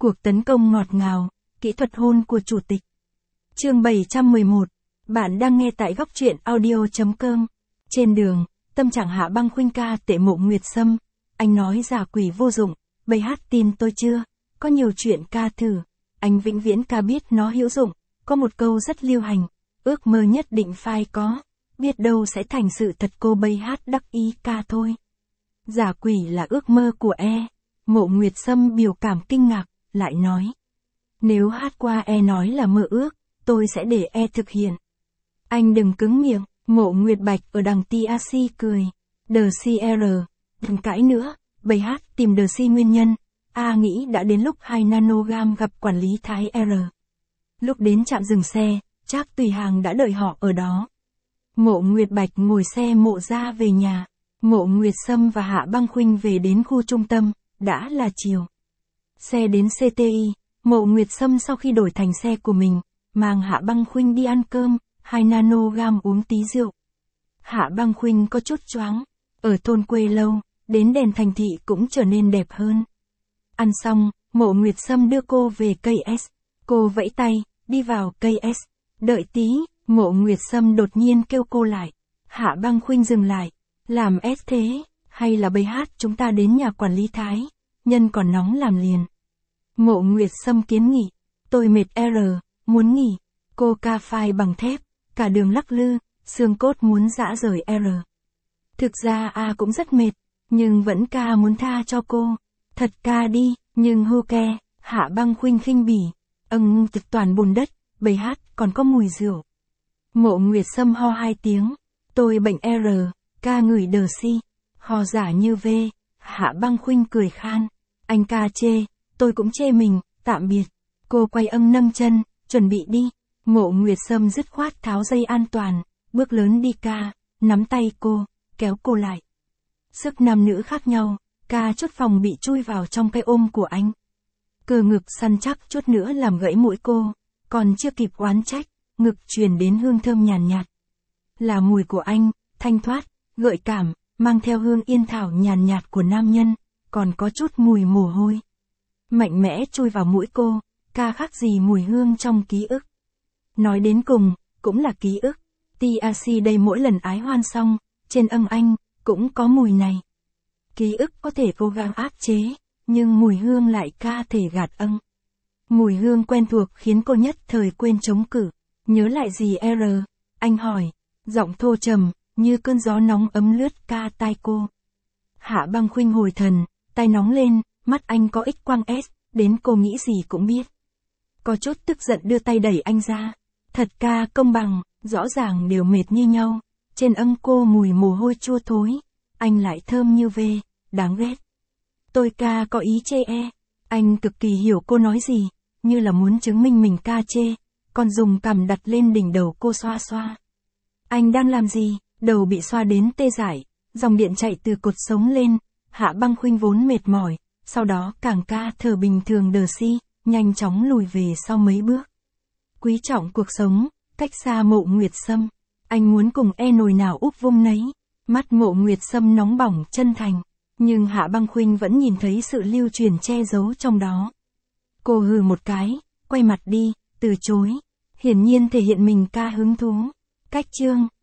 Cuộc tấn công ngọt ngào, kỹ thuật hôn của chủ tịch. Chương 711. Bạn đang nghe tại góc truyện audio.com. Trên đường, tâm trạng Hạ Băng Khuynh ca tệ Mộ Nguyệt Sâm. Anh nói giả quỷ vô dụng, bày hát tin tôi chưa? Có nhiều chuyện ca thử. Anh vĩnh viễn ca biết nó hữu dụng. Có một câu rất lưu hành. Ước mơ nhất định phải có. Biết đâu sẽ thành sự thật, cô bày hát đắc ý ca thôi. Giả quỷ là ước mơ của Mộ Nguyệt Sâm biểu cảm kinh ngạc, lại nói. Nếu hát qua nói là mơ ước, tôi sẽ để thực hiện. Anh đừng cứng miệng. Mộ Nguyệt Bạch ở đằng TRC cười. The CR, đừng cãi nữa, bày hát tìm The C nguyên nhân. Nghĩ đã đến lúc 2 nanogam gặp quản lý Thái R. Lúc đến trạm dừng xe, Trác Tùy Hàng đã đợi họ ở đó. Mộ Nguyệt Bạch ngồi xe Mộ ra về nhà. Mộ Nguyệt Sâm và Hạ Băng Khuynh về đến khu trung tâm, đã là chiều. Xe đến CTI, Mộ Nguyệt Sâm sau khi đổi thành xe của mình, mang Hạ Băng Khuynh đi ăn cơm, 2 nanogam uống tí rượu. Hạ Băng Khuynh có chút choáng, ở thôn quê lâu, đến đèn thành thị cũng trở nên đẹp hơn. Ăn xong, Mộ Nguyệt Sâm đưa cô về cây S. Cô vẫy tay, đi vào cây S. Đợi tí, Mộ Nguyệt Sâm đột nhiên kêu cô lại. Hạ Băng Khuynh dừng lại. Làm S thế, hay là bày hát chúng ta đến nhà quản lý Thái, nhân còn nóng làm liền. Mộ Nguyệt Sâm kiến nghị. Tôi mệt muốn nghỉ. Cô ca phai bằng thép, cả đường lắc lư, xương cốt muốn rã rời Thực ra cũng rất mệt, nhưng vẫn ca muốn tha cho cô. Thật ca đi, nhưng hô ke, Hạ Băng Khuynh khinh bỉ. Thực toàn bùn đất, bày hát còn có mùi rượu. Mộ Nguyệt Sâm ho 2 tiếng. Tôi bệnh ca ngửi đờ si. Ho giả như V. Hạ Băng Khuynh cười khan. Anh ca chê, tôi cũng chê mình, tạm biệt. Cô quay nâng chân, chuẩn bị đi. Mộ Nguyệt Sâm dứt khoát tháo dây an toàn, bước lớn đi ca, nắm tay cô, kéo cô lại. Sức nam nữ khác nhau, ca chút phòng bị chui vào trong cái ôm của anh. Cơ ngực săn chắc chút nữa làm gãy mũi cô, còn chưa kịp oán trách, ngực truyền đến hương thơm nhàn nhạt. Là mùi của anh, thanh thoát, gợi cảm, mang theo hương yên thảo nhàn nhạt của nam nhân, còn có chút mùi mồ hôi. Mạnh mẽ chui vào mũi cô, ca khác gì mùi hương trong ký ức. Nói đến cùng, cũng là ký ức. TRC đây mỗi lần ái hoan xong, trên anh, cũng có mùi này. Ký ức có thể cố gắng áp chế, nhưng mùi hương lại ca thể gạt Mùi hương quen thuộc khiến cô nhất thời quên chống cự. Nhớ lại gì anh hỏi, giọng thô trầm, như cơn gió nóng ấm lướt ca tai cô. Hạ Băng Khuynh hồi thần, tay nóng lên, mắt anh có X quang S, đến cô nghĩ gì cũng biết. Có chút tức giận đưa tay đẩy anh ra. Thật ca công bằng, rõ ràng đều mệt như nhau. Trên cô mùi mồ hôi chua thối, anh lại thơm như V, đáng ghét. Tôi ca có ý chê anh cực kỳ hiểu cô nói gì, như là muốn chứng minh mình ca chê, còn dùng cằm đặt lên đỉnh đầu cô xoa xoa. Anh đang làm gì? Đầu bị xoa đến tê dại, dòng điện chạy từ cột sống lên. Hạ Băng Khuynh vốn mệt mỏi, sau đó càng ca thở bình thường đờ si, nhanh chóng lùi về sau mấy bước. Quý trọng cuộc sống, cách xa Mộ Nguyệt Sâm. Anh muốn cùng nồi nào úp vung nấy. Mắt Mộ Nguyệt Sâm nóng bỏng chân thành, nhưng Hạ Băng Khuynh vẫn nhìn thấy sự lưu truyền che giấu trong đó. Cô hừ một cái, quay mặt đi, từ chối. Hiển nhiên thể hiện mình ca hứng thú. Cách chương.